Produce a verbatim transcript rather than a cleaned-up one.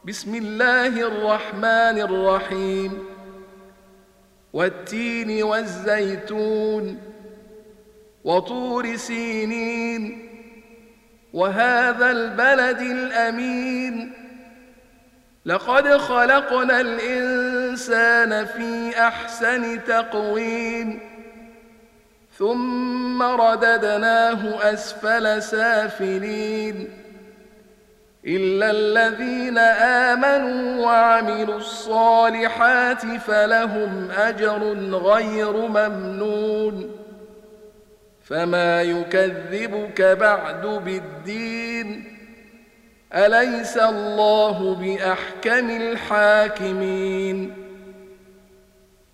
بسم الله الرحمن الرحيم والتين والزيتون وطور سينين وهذا البلد الأمين لقد خلقنا الإنسان في أحسن تقويم ثم رددناه أسفل سافلين إلا الذين آمنوا وعملوا الصالحات فلهم أجر غير ممنون فما يكذبك بعد بالدين أليس الله بأحكم الحاكمين